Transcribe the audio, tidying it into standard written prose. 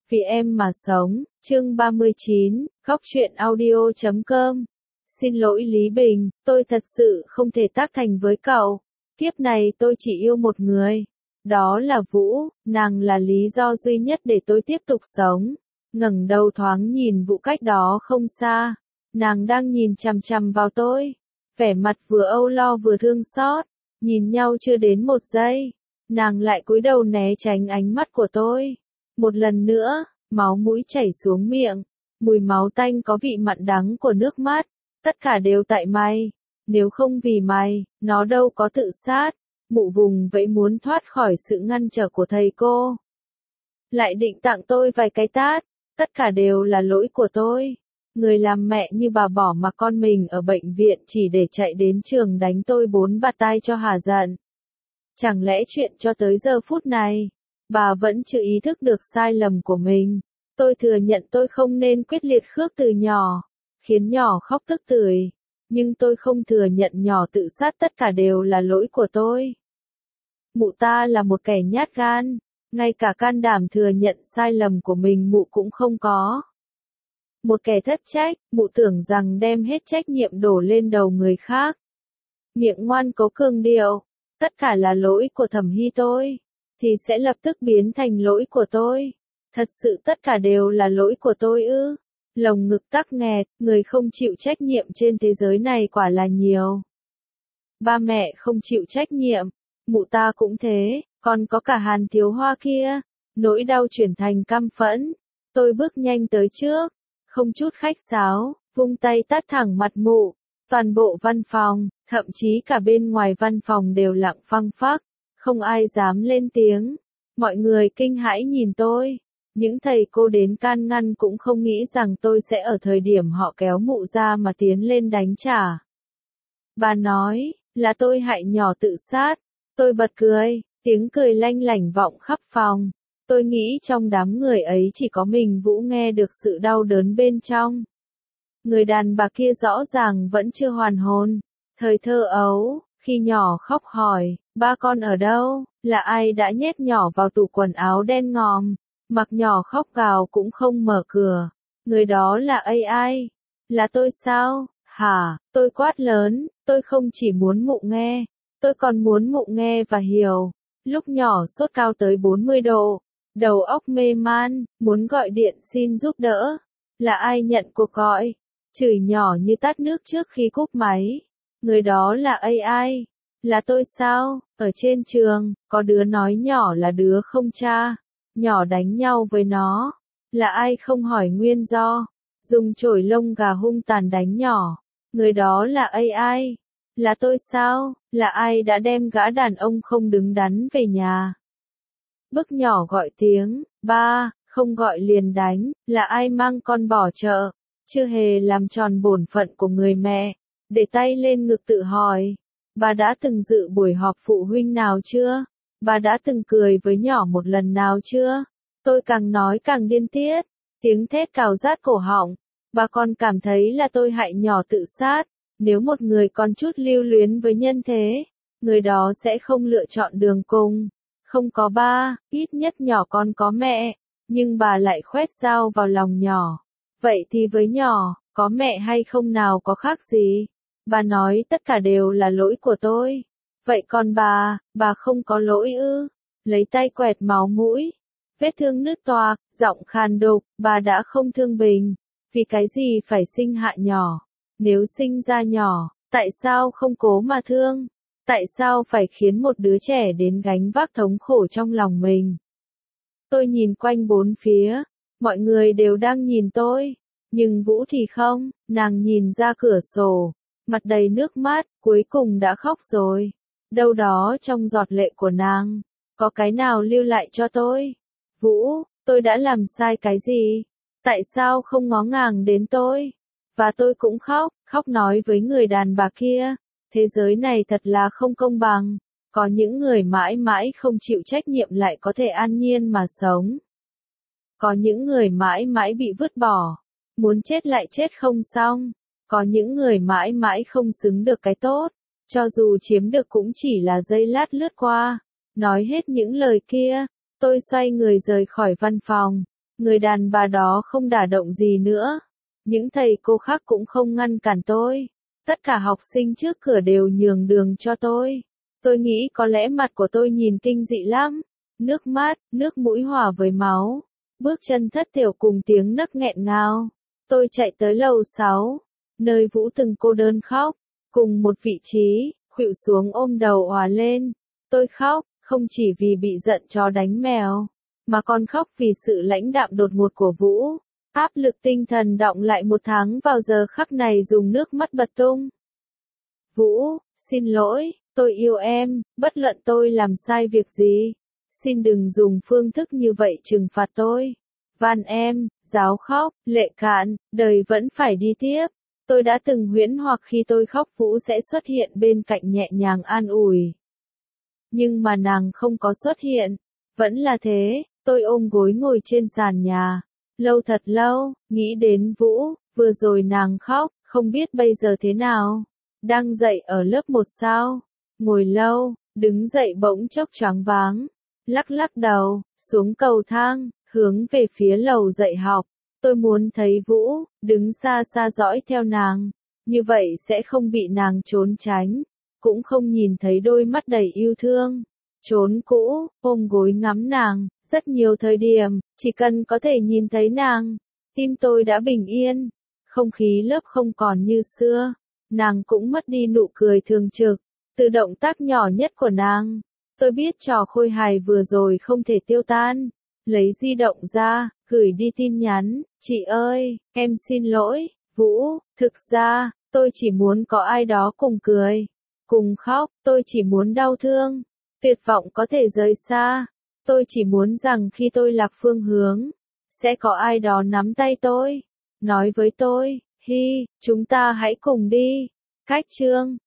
Vì em mà sống, chương 39, góc truyện audio.com. Xin lỗi Lý Bình, tôi thật sự không thể tác thành với cậu. Kiếp này tôi chỉ yêu một người. Đó là Vũ, nàng là lý do duy nhất để tôi tiếp tục sống. Ngẩng đầu thoáng nhìn Vũ cách đó không xa. Nàng đang nhìn chằm chằm vào tôi. Vẻ mặt vừa âu lo vừa thương xót. Nhìn nhau chưa đến một giây. Nàng lại cúi đầu né tránh ánh mắt của tôi. Một lần nữa, máu mũi chảy xuống miệng, mùi máu tanh có vị mặn đắng của nước mắt, tất cả đều tại mày, nếu không vì mày, nó đâu có tự sát. Mụ vùng vẫy muốn thoát khỏi sự ngăn trở của thầy cô. Lại định tặng tôi vài cái tát, tất cả đều là lỗi của tôi. Người làm mẹ như bà bỏ mặc con mình ở bệnh viện chỉ để chạy đến trường đánh tôi 4 bạt tai cho hả giận. Chẳng lẽ chuyện cho tới giờ phút này, bà vẫn chưa ý thức được sai lầm của mình. Tôi thừa nhận tôi không nên quyết liệt khước từ nhỏ, khiến nhỏ khóc tức tưởi. Nhưng tôi không thừa nhận nhỏ tự sát, tất cả đều là lỗi của tôi. Mụ ta là một kẻ nhát gan, ngay cả can đảm thừa nhận sai lầm của mình mụ cũng không có. Một kẻ thất trách, mụ tưởng rằng đem hết trách nhiệm đổ lên đầu người khác. Miệng ngoan cố cường điệu, tất cả là lỗi của Thẩm Hy tôi, thì sẽ lập tức biến thành lỗi của tôi. Thật sự tất cả đều là lỗi của tôi ư? Lồng ngực tắc nghẹt, người không chịu trách nhiệm trên thế giới này quả là nhiều. Ba mẹ không chịu trách nhiệm, mụ ta cũng thế, còn có cả Hàn Thiếu Hoa kia. Nỗi đau chuyển thành căm phẫn. Tôi bước nhanh tới trước, không chút khách sáo, vung tay tát thẳng mặt mụ. Toàn bộ văn phòng, thậm chí cả bên ngoài văn phòng đều lặng phăng phắc, không ai dám lên tiếng. Mọi người kinh hãi nhìn tôi. Những thầy cô đến can ngăn cũng không nghĩ rằng tôi sẽ ở thời điểm họ kéo mụ ra mà tiến lên đánh trả. Bà nói, là tôi hại nhỏ tự sát. Tôi bật cười, tiếng cười lanh lảnh vọng khắp phòng. Tôi nghĩ trong đám người ấy chỉ có mình Vũ nghe được sự đau đớn bên trong. Người đàn bà kia rõ ràng vẫn chưa hoàn hồn. Thời thơ ấu, khi nhỏ khóc hỏi, ba con ở đâu, là ai đã nhét nhỏ vào tủ quần áo đen ngòm. Mặc nhỏ khóc gào cũng không mở cửa. Người đó là ai? Là tôi sao? Hả? Tôi quát lớn, tôi không chỉ muốn mụ nghe, tôi còn muốn mụ nghe và hiểu. Lúc nhỏ sốt cao tới 40 độ, đầu óc mê man, muốn gọi điện xin giúp đỡ. Là ai nhận cuộc gọi? Chửi nhỏ như tát nước trước khi cúp máy. Người đó là ai? Là tôi sao? Ở trên trường, có đứa nói nhỏ là đứa không cha. Nhỏ đánh nhau với nó. Là ai không hỏi nguyên do? Dùng chổi lông gà hung tàn đánh nhỏ. Người đó là ai? Là tôi sao? Là ai đã đem gã đàn ông không đứng đắn về nhà? Bức nhỏ gọi tiếng, ba, không gọi liền đánh. Là ai mang con bỏ chợ? Chưa hề làm tròn bổn phận của người mẹ. Để tay lên ngực tự hỏi. Bà đã từng dự buổi họp phụ huynh nào chưa? Bà đã từng cười với nhỏ một lần nào chưa? Tôi càng nói càng điên tiết. Tiếng thét cào rát cổ họng. Bà còn cảm thấy là tôi hại nhỏ tự sát. Nếu một người còn chút lưu luyến với nhân thế, người đó sẽ không lựa chọn đường cùng. Không có ba, ít nhất nhỏ còn có mẹ. Nhưng bà lại khoét dao vào lòng nhỏ. Vậy thì với nhỏ, có mẹ hay không nào có khác gì? Bà nói tất cả đều là lỗi của tôi. Vậy còn bà không có lỗi ư? Lấy tay quẹt máu mũi. Vết thương nứt toạc, giọng khàn đục, bà đã không thương Bình. Vì cái gì phải sinh hạ nhỏ? Nếu sinh ra nhỏ, tại sao không cố mà thương? Tại sao phải khiến một đứa trẻ đến gánh vác thống khổ trong lòng mình? Tôi nhìn quanh bốn phía, mọi người đều đang nhìn tôi. Nhưng Vũ thì không, nàng nhìn ra cửa sổ, mặt đầy nước mắt, cuối cùng đã khóc rồi. Đâu đó trong giọt lệ của nàng, có cái nào lưu lại cho tôi? Vũ, tôi đã làm sai cái gì? Tại sao không ngó ngàng đến tôi? Và tôi cũng khóc nói với người đàn bà kia. Thế giới này thật là không công bằng. Có những người mãi mãi không chịu trách nhiệm lại có thể an nhiên mà sống. Có những người mãi mãi bị vứt bỏ. Muốn chết lại chết không xong. Có những người mãi mãi không xứng được cái tốt. Cho dù chiếm được cũng chỉ là giây lát lướt qua. Nói hết những lời kia, tôi xoay người rời khỏi văn phòng. Người đàn bà đó không đả động gì nữa. Những thầy cô khác cũng không ngăn cản tôi. Tất cả học sinh trước cửa đều nhường đường cho tôi. Tôi nghĩ có lẽ mặt của tôi nhìn kinh dị lắm. Nước mắt, nước mũi hòa với máu. Bước chân thất thiểu cùng tiếng nấc nghẹn ngào. Tôi chạy tới lầu 6, nơi Vũ từng cô đơn khóc. Cùng một vị trí, khuỵu xuống ôm đầu òa lên. Tôi khóc, không chỉ vì bị giận chó đánh mèo, mà còn khóc vì sự lãnh đạm đột ngột của Vũ. Áp lực tinh thần đọng lại 1 tháng vào giờ khắc này dùng nước mắt bật tung. Vũ, xin lỗi, tôi yêu em, bất luận tôi làm sai việc gì. Xin đừng dùng phương thức như vậy trừng phạt tôi. Van em, ráo khóc, lệ cạn, đời vẫn phải đi tiếp. Tôi đã từng huyễn hoặc khi tôi khóc Vũ sẽ xuất hiện bên cạnh nhẹ nhàng an ủi. Nhưng mà nàng không có xuất hiện. Vẫn là thế, tôi ôm gối ngồi trên sàn nhà. Lâu thật lâu, nghĩ đến Vũ, vừa rồi nàng khóc, không biết bây giờ thế nào. Đang dậy ở lớp 1 sao? Ngồi lâu, đứng dậy bỗng chốc choáng váng. Lắc lắc đầu, xuống cầu thang, hướng về phía lầu dạy học. Tôi muốn thấy Vũ, đứng xa xa dõi theo nàng. Như vậy sẽ không bị nàng trốn tránh. Cũng không nhìn thấy đôi mắt đầy yêu thương. Trốn cũ, ôm gối ngắm nàng. Rất nhiều thời điểm, chỉ cần có thể nhìn thấy nàng, tim tôi đã bình yên. Không khí lớp không còn như xưa. Nàng cũng mất đi nụ cười thường trực. Từ động tác nhỏ nhất của nàng, tôi biết trò khôi hài vừa rồi không thể tiêu tan. Lấy di động ra, gửi đi tin nhắn. Chị ơi, em xin lỗi, Vũ, thực ra, tôi chỉ muốn có ai đó cùng cười, cùng khóc, tôi chỉ muốn đau thương, tuyệt vọng có thể rời xa. Tôi chỉ muốn rằng khi tôi lạc phương hướng, sẽ có ai đó nắm tay tôi, nói với tôi, Hi, chúng ta hãy cùng đi. Cách chương